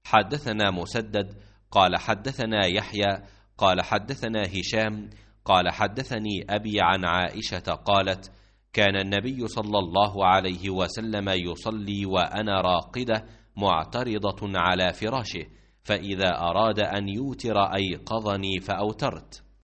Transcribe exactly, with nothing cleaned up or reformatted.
حدثنا مسدد قال حدثنا يحيى قال حدثنا هشام قال حدثني أبي عن عائشة قالت: كان النبي صلى الله عليه وسلم يصلي وأنا راقدة معترضة على فراشه، فإذا أراد أن يوتر أيقظني فأوترت.